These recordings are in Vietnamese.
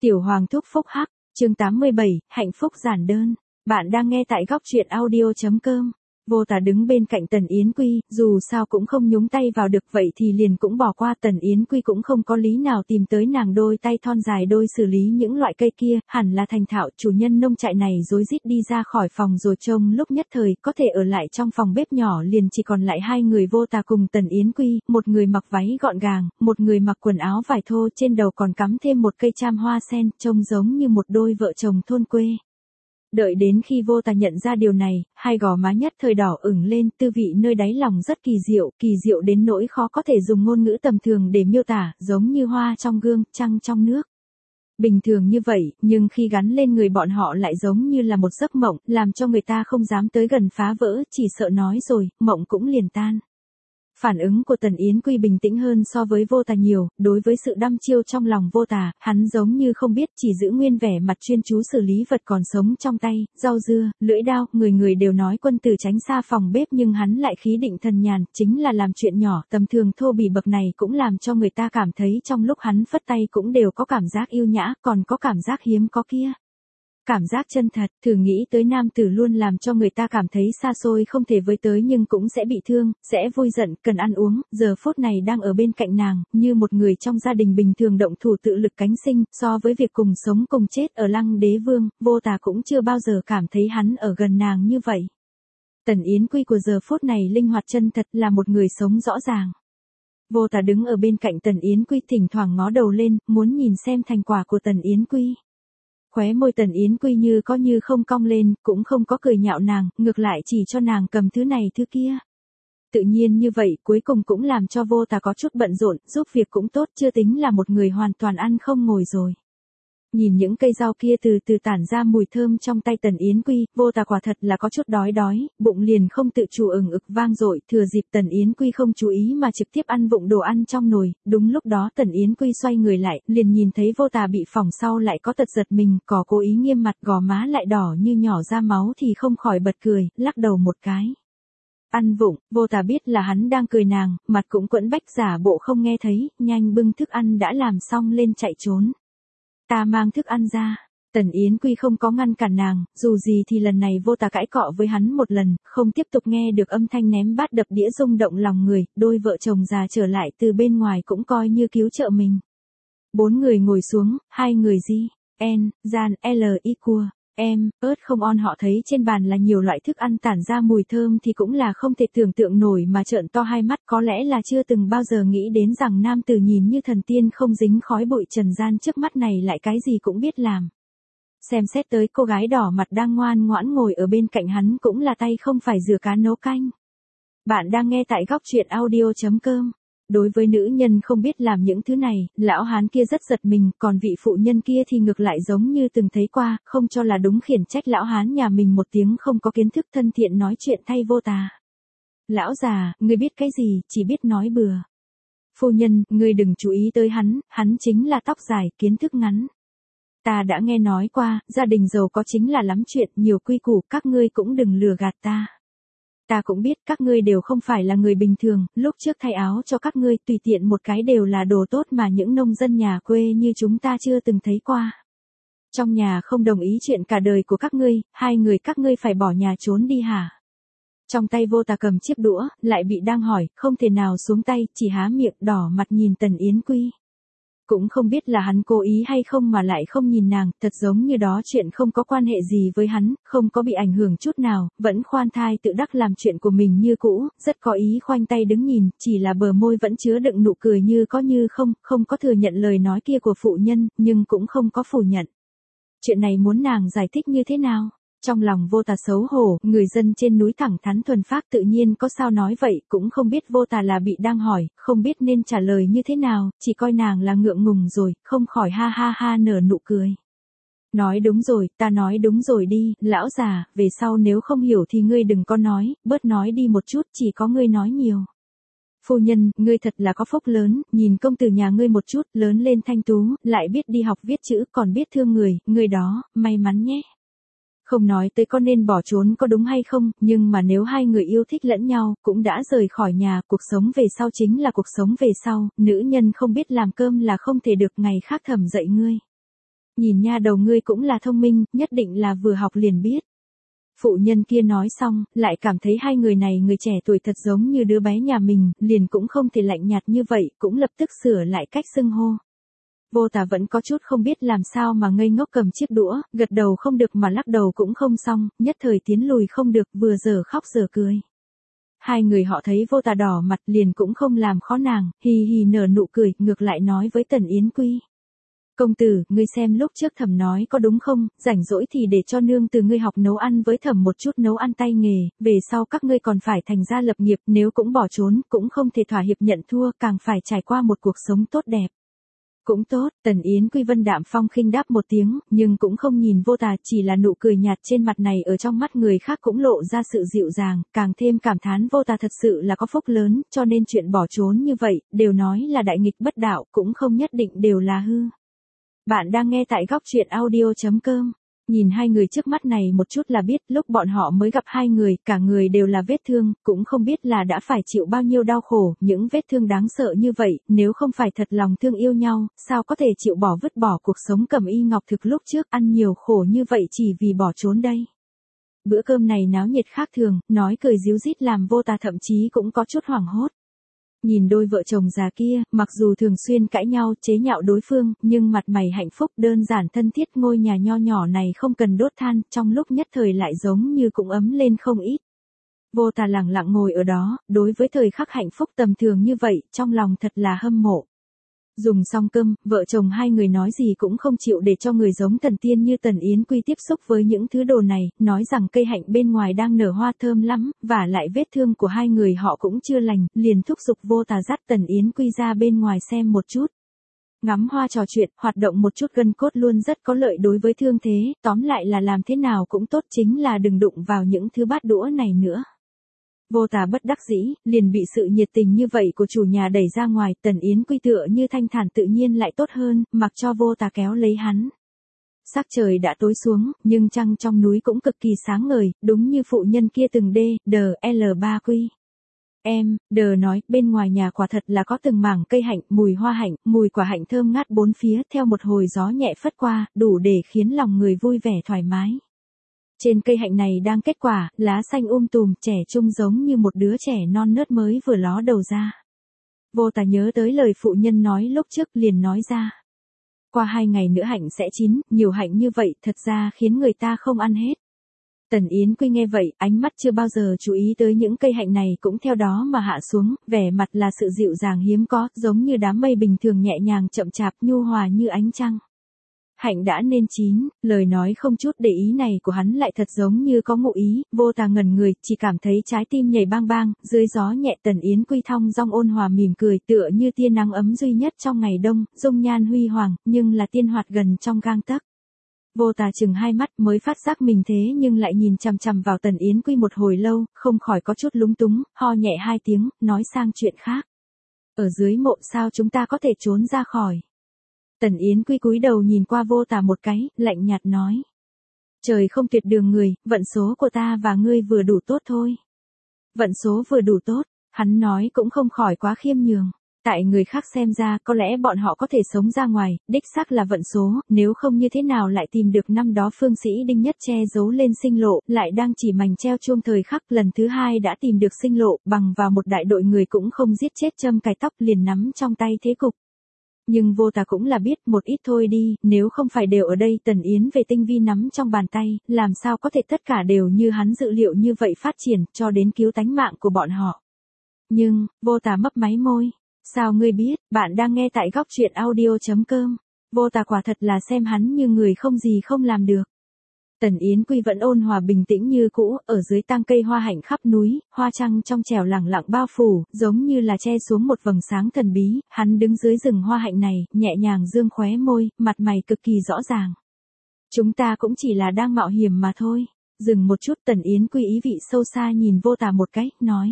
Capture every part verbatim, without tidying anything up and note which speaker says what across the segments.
Speaker 1: Tiểu Hoàng thúc phúc hắc, chương tám mươi bảy, hạnh phúc giản đơn. Bạn đang nghe tại góc truyện audio chấm com. Vô Tà đứng bên cạnh Tần Yến Quy, dù sao cũng không nhúng tay vào được, vậy thì liền cũng bỏ qua. Tần Yến Quy cũng không có lý nào tìm tới nàng, đôi tay thon dài đôi xử lý những loại cây kia, hẳn là thành thạo. Chủ nhân nông trại này rối rít đi ra khỏi phòng rồi, trông lúc nhất thời có thể ở lại trong phòng bếp nhỏ liền chỉ còn lại hai người Vô Tà cùng Tần Yến Quy, một người mặc váy gọn gàng, một người mặc quần áo vải thô, trên đầu còn cắm thêm một cây cham hoa sen, trông giống như một đôi vợ chồng thôn quê. Đợi đến khi Vô Tà nhận ra điều này, hai gò má nhất thời đỏ ửng lên, tư vị nơi đáy lòng rất kỳ diệu, kỳ diệu đến nỗi khó có thể dùng ngôn ngữ tầm thường để miêu tả, giống như hoa trong gương, trăng trong nước. Bình thường như vậy, nhưng khi gắn lên người bọn họ lại giống như là một giấc mộng, làm cho người ta không dám tới gần, phá vỡ, chỉ sợ nói rồi, mộng cũng liền tan. Phản ứng của Tần Yến Quy bình tĩnh hơn so với Vô Tà nhiều, đối với sự đăm chiêu trong lòng Vô Tà, hắn giống như không biết, chỉ giữ nguyên vẻ mặt chuyên chú xử lý vật còn sống trong tay, rau dưa, lưỡi dao, người người đều nói quân tử tránh xa phòng bếp, nhưng hắn lại khí định thần nhàn, chính là làm chuyện nhỏ, tầm thường thô bỉ bậc này cũng làm cho người ta cảm thấy trong lúc hắn phất tay cũng đều có cảm giác yêu nhã, còn có cảm giác hiếm có kia. Cảm giác chân thật, thử nghĩ tới nam tử luôn làm cho người ta cảm thấy xa xôi không thể với tới, nhưng cũng sẽ bị thương, sẽ vui giận, cần ăn uống, giờ phút này đang ở bên cạnh nàng, như một người trong gia đình bình thường động thủ tự lực cánh sinh, so với việc cùng sống cùng chết ở Lăng Đế Vương, Vô Tà cũng chưa bao giờ cảm thấy hắn ở gần nàng như vậy. Tần Yến Quy của giờ phút này linh hoạt chân thật, là một người sống rõ ràng. Vô Tà đứng ở bên cạnh Tần Yến Quy, thỉnh thoảng ngó đầu lên, muốn nhìn xem thành quả của Tần Yến Quy. Khóe môi Tần Yến Quy như có như không cong lên, cũng không có cười nhạo nàng, ngược lại chỉ cho nàng cầm thứ này thứ kia. Tự nhiên như vậy, cuối cùng cũng làm cho Vô Tà có chút bận rộn, giúp việc cũng tốt, chưa tính là một người hoàn toàn ăn không ngồi rồi. Nhìn những cây rau kia từ từ tản ra mùi thơm trong tay Tần Yến Quy, Vô Tà quả thật là có chút đói đói, bụng liền không tự chủ ừng ực vang dội, thừa dịp Tần Yến Quy không chú ý mà trực tiếp ăn vụng đồ ăn trong nồi. Đúng lúc đó Tần Yến Quy xoay người lại, liền nhìn thấy Vô Tà bị phỏng sau lại có tật giật mình, có cố ý nghiêm mặt, gò má lại đỏ như nhỏ ra máu thì không khỏi bật cười, lắc đầu một cái. Ăn vụng, Vô Tà biết là hắn đang cười nàng, mặt cũng quẫn bách giả bộ không nghe thấy, nhanh bưng thức ăn đã làm xong lên chạy trốn. Ta mang thức ăn ra. Tần Yến Quy không có ngăn cản nàng, dù gì thì lần này Vô Tà cãi cọ với hắn một lần, không tiếp tục nghe được âm thanh ném bát đập đĩa rung động lòng người, đôi vợ chồng già trở lại từ bên ngoài cũng coi như cứu trợ mình. Bốn người ngồi xuống, hai người Di, En, Gian, L, I cua, em, ớt không on, họ thấy trên bàn là nhiều loại thức ăn tản ra mùi thơm thì cũng là không thể tưởng tượng nổi mà trợn to hai mắt, có lẽ là chưa từng bao giờ nghĩ đến rằng nam tử nhìn như thần tiên không dính khói bụi trần gian trước mắt này lại cái gì cũng biết làm. Xem xét tới cô gái đỏ mặt đang ngoan ngoãn ngồi ở bên cạnh hắn cũng là tay không phải rửa cá nấu canh. Bạn đang nghe tại góc truyện audio chấm com. Đối với nữ nhân không biết làm những thứ này, lão hán kia rất giật mình, còn vị phụ nhân kia thì ngược lại giống như từng thấy qua, không cho là đúng, khiển trách lão hán nhà mình một tiếng không có kiến thức, thân thiện nói chuyện thay Vô Tà. Lão già, ngươi biết cái gì, chỉ biết nói bừa. Phu nhân, ngươi đừng chú ý tới hắn, hắn chính là tóc dài, kiến thức ngắn. Ta đã nghe nói qua, gia đình giàu có chính là lắm chuyện, nhiều quy củ, các ngươi cũng đừng lừa gạt ta. Ta cũng biết các ngươi đều không phải là người bình thường, lúc trước thay áo cho các ngươi tùy tiện một cái đều là đồ tốt mà những nông dân nhà quê như chúng ta chưa từng thấy qua. Trong nhà không đồng ý chuyện cả đời của các ngươi, hai người các ngươi phải bỏ nhà trốn đi hả? Trong tay Vô Tà cầm chiếc đũa, lại bị đang hỏi, không thể nào xuống tay, chỉ há miệng đỏ mặt nhìn Tần Yến Quy. Cũng không biết là hắn cố ý hay không mà lại không nhìn nàng, thật giống như đó chuyện không có quan hệ gì với hắn, không có bị ảnh hưởng chút nào, vẫn khoan thai tự đắc làm chuyện của mình như cũ, rất có ý khoanh tay đứng nhìn, chỉ là bờ môi vẫn chứa đựng nụ cười như có như không, không có thừa nhận lời nói kia của phụ nhân, nhưng cũng không có phủ nhận. Chuyện này muốn nàng giải thích như thế nào? Trong lòng Vô Tà xấu hổ, người dân trên núi thẳng thắn thuần phác tự nhiên có sao nói vậy, cũng không biết Vô Tà là bị đang hỏi, không biết nên trả lời như thế nào, chỉ coi nàng là ngượng ngùng rồi, không khỏi ha ha ha nở nụ cười. Nói đúng rồi, ta nói đúng rồi đi, lão già, về sau nếu không hiểu thì ngươi đừng có nói, bớt nói đi một chút, chỉ có ngươi nói nhiều. Phu nhân, ngươi thật là có phúc lớn, nhìn công tử nhà ngươi một chút, lớn lên thanh tú, lại biết đi học viết chữ, còn biết thương người, ngươi đó, may mắn nhé. Không nói tới có nên bỏ trốn có đúng hay không, nhưng mà nếu hai người yêu thích lẫn nhau, cũng đã rời khỏi nhà, cuộc sống về sau chính là cuộc sống về sau, nữ nhân không biết làm cơm là không thể được, ngày khác thầm dậy ngươi. Nhìn nha đầu ngươi cũng là thông minh, nhất định là vừa học liền biết. Phụ nhân kia nói xong, lại cảm thấy hai người này người trẻ tuổi thật giống như đứa bé nhà mình, liền cũng không thể lạnh nhạt như vậy, cũng lập tức sửa lại cách xưng hô. Vô Tà vẫn có chút không biết làm sao mà ngây ngốc cầm chiếc đũa, gật đầu không được mà lắc đầu cũng không xong, nhất thời tiến lùi không được, vừa giờ khóc giờ cười. Hai người họ thấy Vô Tà đỏ mặt liền cũng không làm khó nàng, hì hì nở nụ cười, ngược lại nói với Tần Yến Quy. Công tử, ngươi xem lúc trước Thẩm nói có đúng không, rảnh rỗi thì để cho nương từ ngươi học nấu ăn với Thẩm một chút nấu ăn tay nghề, về sau các ngươi còn phải thành gia lập nghiệp, nếu cũng bỏ trốn, cũng không thể thỏa hiệp nhận thua, càng phải trải qua một cuộc sống tốt đẹp. Cũng tốt, Tần Yến Quy vân đạm phong khinh đáp một tiếng, nhưng cũng không nhìn Vô Tà, chỉ là nụ cười nhạt trên mặt này ở trong mắt người khác cũng lộ ra sự dịu dàng, càng thêm cảm thán Vô Tà thật sự là có phúc lớn, cho nên chuyện bỏ trốn như vậy, đều nói là đại nghịch bất đạo, cũng không nhất định đều là hư. Bạn đang nghe tại góc truyện audio chấm com. Nhìn hai người trước mắt này một chút là biết, lúc bọn họ mới gặp hai người, cả người đều là vết thương, cũng không biết là đã phải chịu bao nhiêu đau khổ, những vết thương đáng sợ như vậy, nếu không phải thật lòng thương yêu nhau, sao có thể chịu bỏ vứt bỏ cuộc sống cẩm y ngọc thực lúc trước ăn nhiều khổ như vậy chỉ vì bỏ trốn đây. Bữa cơm này náo nhiệt khác thường, nói cười ríu rít làm Vô Tà thậm chí cũng có chút hoảng hốt. Nhìn đôi vợ chồng già kia, mặc dù thường xuyên cãi nhau, chế nhạo đối phương, nhưng mặt mày hạnh phúc đơn giản thân thiết, ngôi nhà nho nhỏ này không cần đốt than, trong lúc nhất thời lại giống như cũng ấm lên không ít. Vô Tà lặng lặng ngồi ở đó, đối với thời khắc hạnh phúc tầm thường như vậy, trong lòng thật là hâm mộ. Dùng xong cơm, vợ chồng hai người nói gì cũng không chịu để cho người giống thần tiên như Tần Yến Quy tiếp xúc với những thứ đồ này, nói rằng cây hạnh bên ngoài đang nở hoa thơm lắm, và lại vết thương của hai người họ cũng chưa lành, liền thúc giục Vô Tà dắt Tần Yến Quy ra bên ngoài xem một chút. Ngắm hoa trò chuyện, hoạt động một chút gân cốt luôn rất có lợi đối với thương thế, tóm lại là làm thế nào cũng tốt, chính là đừng đụng vào những thứ bát đũa này nữa. Vô Tà bất đắc dĩ, liền bị sự nhiệt tình như vậy của chủ nhà đẩy ra ngoài, Tần Yến Quy tựa như thanh thản tự nhiên lại tốt hơn, mặc cho Vô Tà kéo lấy hắn. Sắc trời đã tối xuống, nhưng trăng trong núi cũng cực kỳ sáng ngời, đúng như phụ nhân kia từng đê, đờ, L ba quy. Em, đờ nói, bên ngoài nhà quả thật là có từng mảng cây hạnh, mùi hoa hạnh, mùi quả hạnh thơm ngát bốn phía, theo một hồi gió nhẹ phất qua, đủ để khiến lòng người vui vẻ thoải mái. Trên cây hạnh này đang kết quả, lá xanh um tùm, trẻ trung giống như một đứa trẻ non nớt mới vừa ló đầu ra. Vô Tà nhớ tới lời phụ nhân nói lúc trước liền nói ra. Qua hai ngày nữa hạnh sẽ chín, nhiều hạnh như vậy thật ra khiến người ta không ăn hết. Tần Yến Quy nghe vậy, ánh mắt chưa bao giờ chú ý tới những cây hạnh này cũng theo đó mà hạ xuống, vẻ mặt là sự dịu dàng hiếm có, giống như đám mây bình thường nhẹ nhàng chậm chạp nhu hòa như ánh trăng. Hạnh đã nên chín, lời nói không chút để ý này của hắn lại thật giống như có ngụ ý, Vô Tà ngẩn người, chỉ cảm thấy trái tim nhảy bang bang, dưới gió nhẹ Tần Yến Quy thong dong ôn hòa mỉm cười tựa như tia nắng ấm duy nhất trong ngày đông, dung nhan huy hoàng, nhưng là tiên hoạt gần trong gang tấc. Vô Tà chừng hai mắt mới phát giác mình thế nhưng lại nhìn chằm chằm vào Tần Yến Quy một hồi lâu, không khỏi có chút lúng túng, ho nhẹ hai tiếng, nói sang chuyện khác. Ở dưới mộ sao chúng ta có thể trốn ra khỏi? Tần Yến Quy cúi đầu nhìn qua Vô Tà một cái, lạnh nhạt nói. Trời không tuyệt đường người, vận số của ta và ngươi vừa đủ tốt thôi. Vận số vừa đủ tốt, hắn nói cũng không khỏi quá khiêm nhường. Tại người khác xem ra có lẽ bọn họ có thể sống ra ngoài, đích xác là vận số, nếu không như thế nào lại tìm được năm đó phương sĩ Đinh Nhất che giấu lên sinh lộ, lại đang chỉ mảnh treo chuông thời khắc lần thứ hai đã tìm được sinh lộ, bằng vào một đại đội người cũng không giết chết châm cài tóc liền nắm trong tay thế cục. Nhưng Vô Tà cũng là biết một ít thôi đi, nếu không phải đều ở đây Tần Yến về tinh vi nắm trong bàn tay, làm sao có thể tất cả đều như hắn dự liệu như vậy phát triển, cho đến cứu tánh mạng của bọn họ. Nhưng, Vô Tà mấp máy môi. Sao ngươi biết, bạn đang nghe tại góc truyện audio chấm com. Vô Tà quả thật là xem hắn như người không gì không làm được. Tần Yến Quy vẫn ôn hòa bình tĩnh như cũ, ở dưới tang cây hoa hạnh khắp núi, hoa trăng trong trẻo lẳng lặng bao phủ, giống như là che xuống một vầng sáng thần bí, hắn đứng dưới rừng hoa hạnh này, nhẹ nhàng dương khóe môi, mặt mày cực kỳ rõ ràng. Chúng ta cũng chỉ là đang mạo hiểm mà thôi. Dừng một chút, Tần Yến Quy ý vị sâu xa nhìn Vô Tà một cái, nói.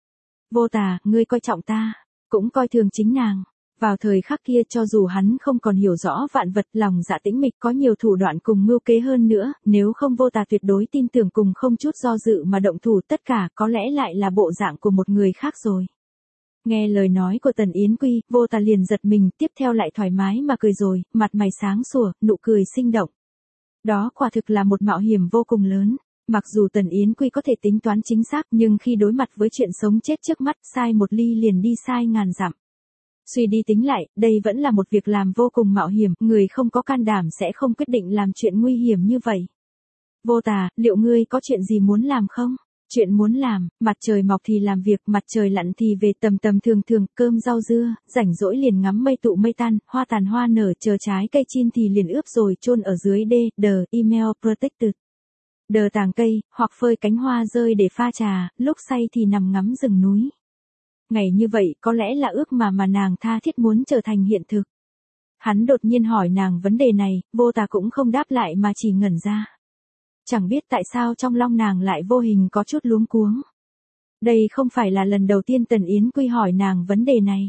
Speaker 1: Vô Tà, ngươi coi trọng ta, cũng coi thường chính nàng. Vào thời khắc kia cho dù hắn không còn hiểu rõ vạn vật, lòng dạ tĩnh mịch có nhiều thủ đoạn cùng mưu kế hơn nữa, nếu không Vô Tà tuyệt đối tin tưởng cùng không chút do dự mà động thủ tất cả có lẽ lại là bộ dạng của một người khác rồi. Nghe lời nói của Tần Yến Quy, Vô Tà liền giật mình, tiếp theo lại thoải mái mà cười rồi, mặt mày sáng sủa, nụ cười sinh động. Đó quả thực là một mạo hiểm vô cùng lớn. Mặc dù Tần Yến Quy có thể tính toán chính xác, nhưng khi đối mặt với chuyện sống chết trước mắt, sai một ly liền đi sai ngàn dặm. Suy đi tính lại, đây vẫn là một việc làm vô cùng mạo hiểm, người không có can đảm sẽ không quyết định làm chuyện nguy hiểm như vậy. Vô Tà, liệu ngươi có chuyện gì muốn làm không? Chuyện muốn làm, mặt trời mọc thì làm việc, mặt trời lặn thì về, tầm tầm thường thường, cơm rau dưa, rảnh rỗi liền ngắm mây tụ mây tan, hoa tàn hoa nở, chờ trái cây chín thì liền ướp rồi chôn ở dưới đê, đờ, email protected. Đờ tàng cây, hoặc phơi cánh hoa rơi để pha trà, lúc say thì nằm ngắm rừng núi. Ngày như vậy có lẽ là ước mà mà nàng tha thiết muốn trở thành hiện thực. Hắn đột nhiên hỏi nàng vấn đề này, Vô Tà cũng không đáp lại mà chỉ ngẩn ra. Chẳng biết tại sao trong lòng nàng lại vô hình có chút luống cuống. Đây không phải là lần đầu tiên Tần Yến Quy hỏi nàng vấn đề này.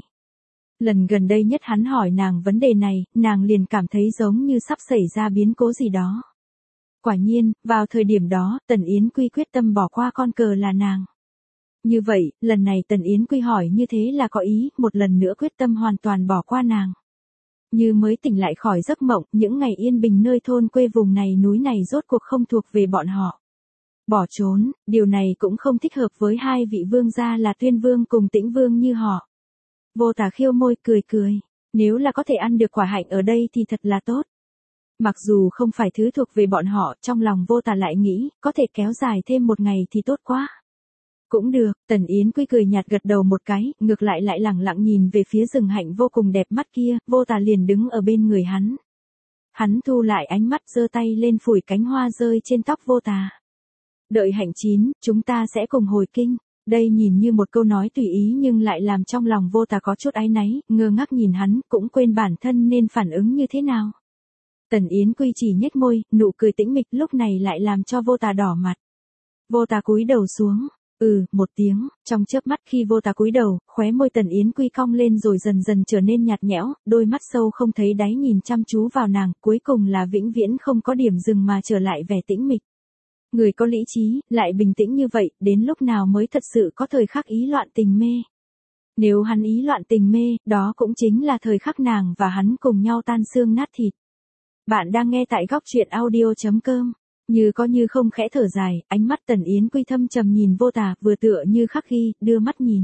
Speaker 1: Lần gần đây nhất hắn hỏi nàng vấn đề này, nàng liền cảm thấy giống như sắp xảy ra biến cố gì đó. Quả nhiên, vào thời điểm đó, Tần Yến Quy quyết tâm bỏ qua con cờ là nàng. Như vậy, lần này Tần Yến Quy hỏi như thế là có ý, một lần nữa quyết tâm hoàn toàn bỏ qua nàng. Như mới tỉnh lại khỏi giấc mộng, những ngày yên bình nơi thôn quê vùng này núi này rốt cuộc không thuộc về bọn họ. Bỏ trốn, điều này cũng không thích hợp với hai vị vương gia là Tuyên Vương cùng Tĩnh Vương như họ. Vô Tà khiêu môi cười cười, nếu là có thể ăn được quả hạnh ở đây thì thật là tốt. Mặc dù không phải thứ thuộc về bọn họ, trong lòng Vô Tà lại nghĩ, có thể kéo dài thêm một ngày thì tốt quá. Cũng được, Tần Yến Quy cười nhạt gật đầu một cái, ngược lại lại lẳng lặng nhìn về phía rừng hạnh vô cùng đẹp mắt kia, Vô Tà liền đứng ở bên người hắn. Hắn thu lại ánh mắt giơ tay lên phủi cánh hoa rơi trên tóc Vô Tà. Đợi hạnh chín, chúng ta sẽ cùng hồi kinh. Đây nhìn như một câu nói tùy ý nhưng lại làm trong lòng Vô Tà có chút áy náy, ngơ ngác nhìn hắn, cũng quên bản thân nên phản ứng như thế nào. Tần Yến Quy chỉ nhếch môi, nụ cười tĩnh mịch lúc này lại làm cho Vô Tà đỏ mặt. Vô Tà cúi đầu xuống. Ừ, một tiếng, trong chớp mắt khi Vô Tà cúi đầu, khóe môi Tần Yến Quy cong lên rồi dần dần trở nên nhạt nhẽo, đôi mắt sâu không thấy đáy nhìn chăm chú vào nàng, cuối cùng là vĩnh viễn không có điểm dừng mà trở lại vẻ tĩnh mịch. Người có lý trí, lại bình tĩnh như vậy, đến lúc nào mới thật sự có thời khắc ý loạn tình mê. Nếu hắn ý loạn tình mê, đó cũng chính là thời khắc nàng và hắn cùng nhau tan xương nát thịt. Bạn đang nghe tại góc truyện audio chấm com. Như có như không khẽ thở dài, ánh mắt Tần Yến Quy thâm trầm nhìn Vô Tà, vừa tựa như khắc ghi, đưa mắt nhìn.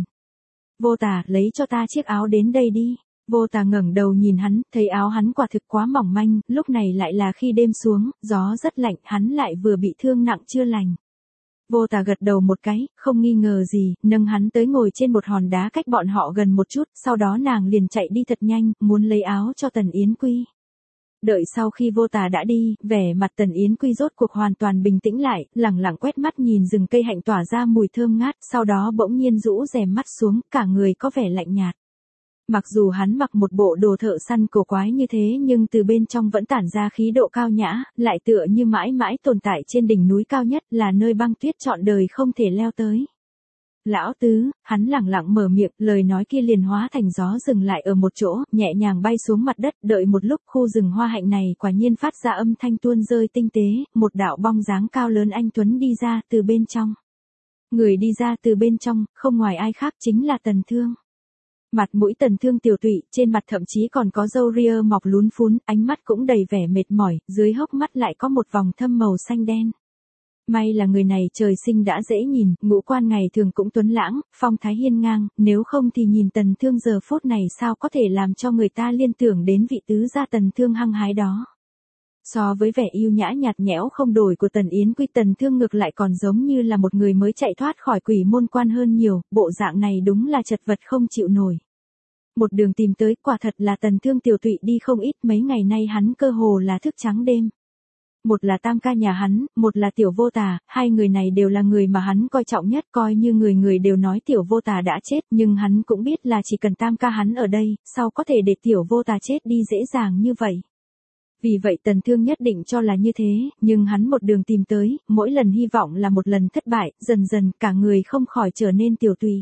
Speaker 1: Vô Tà, lấy cho ta chiếc áo đến đây đi. Vô Tà ngẩng đầu nhìn hắn, thấy áo hắn quả thực quá mỏng manh, lúc này lại là khi đêm xuống, gió rất lạnh, hắn lại vừa bị thương nặng chưa lành. Vô Tà gật đầu một cái, không nghi ngờ gì, nâng hắn tới ngồi trên một hòn đá cách bọn họ gần một chút, sau đó nàng liền chạy đi thật nhanh, muốn lấy áo cho Tần Yến Quy. Đợi sau khi Vô Tà đã đi, vẻ mặt Tần Yến Quy rốt cuộc hoàn toàn bình tĩnh lại, lẳng lặng quét mắt nhìn rừng cây hạnh tỏa ra mùi thơm ngát, sau đó bỗng nhiên rũ rèm mắt xuống, cả người có vẻ lạnh nhạt. Mặc dù hắn mặc một bộ đồ thợ săn cổ quái như thế nhưng từ bên trong vẫn tản ra khí độ cao nhã, lại tựa như mãi mãi tồn tại trên đỉnh núi cao nhất, là nơi băng tuyết trọn đời không thể leo tới. Lão tứ, hắn lẳng lặng mở miệng, lời nói kia liền hóa thành gió dừng lại ở một chỗ, nhẹ nhàng bay xuống mặt đất, đợi một lúc khu rừng hoa hạnh này quả nhiên phát ra âm thanh tuôn rơi tinh tế, một đạo bóng dáng cao lớn anh tuấn đi ra từ bên trong. Người đi ra từ bên trong, không ngoài ai khác chính là Tần Thương. Mặt mũi Tần Thương tiểu tụy, trên mặt thậm chí còn có râu ria mọc lún phún, ánh mắt cũng đầy vẻ mệt mỏi, dưới hốc mắt lại có một vòng thâm màu xanh đen. May là người này trời sinh đã dễ nhìn, ngũ quan ngày thường cũng tuấn lãng, phong thái hiên ngang, nếu không thì nhìn Tần Thương giờ phút này sao có thể làm cho người ta liên tưởng đến vị tứ gia Tần Thương hăng hái đó. So với vẻ yêu nhã nhạt nhẽo không đổi của Tần Yến Quy, Tần Thương ngược lại còn giống như là một người mới chạy thoát khỏi quỷ môn quan hơn nhiều, bộ dạng này đúng là chật vật không chịu nổi. Một đường tìm tới, quả thật là Tần Thương tiểu tụy đi không ít, mấy ngày nay hắn cơ hồ là thức trắng đêm. Một là tam ca nhà hắn, một là Tiểu Vô Tà, hai người này đều là người mà hắn coi trọng nhất, coi như người người đều nói Tiểu Vô Tà đã chết, nhưng hắn cũng biết là chỉ cần tam ca hắn ở đây, sao có thể để Tiểu Vô Tà chết đi dễ dàng như vậy. Vì vậy Tần Thương nhất định cho là như thế, nhưng hắn một đường tìm tới, mỗi lần hy vọng là một lần thất bại, dần dần cả người không khỏi trở nên tiểu tùy.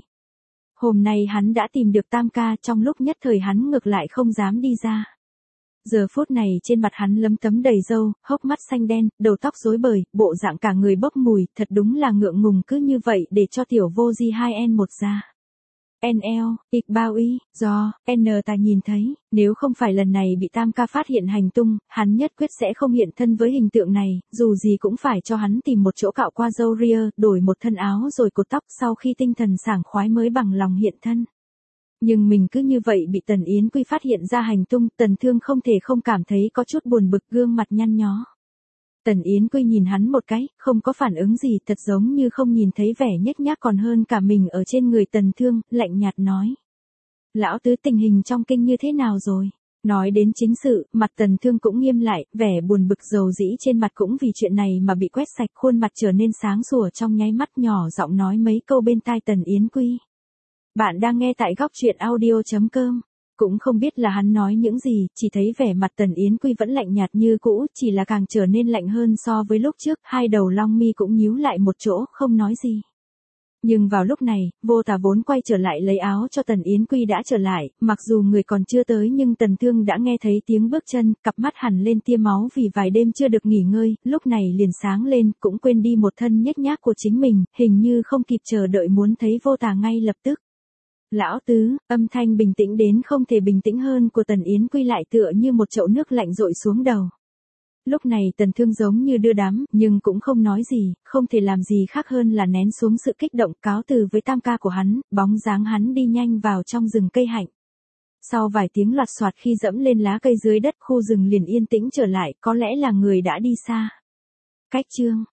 Speaker 1: Hôm nay hắn đã tìm được tam ca, trong lúc nhất thời hắn ngược lại không dám đi ra. Giờ phút này trên mặt hắn lấm tấm đầy râu, hốc mắt xanh đen, đầu tóc rối bời, bộ dạng cả người bốc mùi, thật đúng là ngượng ngùng cứ như vậy để cho Tiểu Vô Di hai en một ra. en lờ, Iqbal uy, do, N ta nhìn thấy, nếu không phải lần này bị Tam ca phát hiện hành tung, hắn nhất quyết sẽ không hiện thân với hình tượng này, dù gì cũng phải cho hắn tìm một chỗ cạo qua râu ria, đổi một thân áo rồi cột tóc sau khi tinh thần sảng khoái mới bằng lòng hiện thân. Nhưng mình cứ như vậy bị Tần Yến Quy phát hiện ra hành tung, Tần Thương không thể không cảm thấy có chút buồn bực, gương mặt nhăn nhó. Tần Yến Quy nhìn hắn một cái, không có phản ứng gì, thật giống như không nhìn thấy vẻ nhếch nhác còn hơn cả mình ở trên người Tần Thương, lạnh nhạt nói. Lão tứ, tình hình trong kinh như thế nào rồi? Nói đến chính sự, mặt Tần Thương cũng nghiêm lại, vẻ buồn bực dầu dĩ trên mặt cũng vì chuyện này mà bị quét sạch, khuôn mặt trở nên sáng sủa trong nháy mắt, nhỏ giọng nói mấy câu bên tai Tần Yến Quy. Bạn đang nghe tại góc truyện audio chấm com. Cũng không biết là hắn nói những gì, chỉ thấy vẻ mặt Tần Yến Quy vẫn lạnh nhạt như cũ, chỉ là càng trở nên lạnh hơn so với lúc trước, hai đầu long mi cũng nhíu lại một chỗ, không nói gì. Nhưng vào lúc này, Vô Tà vốn quay trở lại lấy áo cho Tần Yến Quy đã trở lại, mặc dù người còn chưa tới nhưng Tần Thương đã nghe thấy tiếng bước chân, cặp mắt hằn lên tia máu vì vài đêm chưa được nghỉ ngơi, lúc này liền sáng lên, cũng quên đi một thân nhếch nhác của chính mình, hình như không kịp chờ đợi muốn thấy Vô Tà ngay lập tức. Lão tứ, âm thanh bình tĩnh đến không thể bình tĩnh hơn của Tần Yến Quy lại tựa như một chậu nước lạnh dội xuống đầu. Lúc này Tần Thương giống như đưa đám, nhưng cũng không nói gì, không thể làm gì khác hơn là nén xuống sự kích động, cáo từ với Tam ca của hắn, bóng dáng hắn đi nhanh vào trong rừng cây hạnh. Sau vài tiếng loạt soạt khi dẫm lên lá cây dưới đất, khu rừng liền yên tĩnh trở lại, có lẽ là người đã đi xa. Cách chương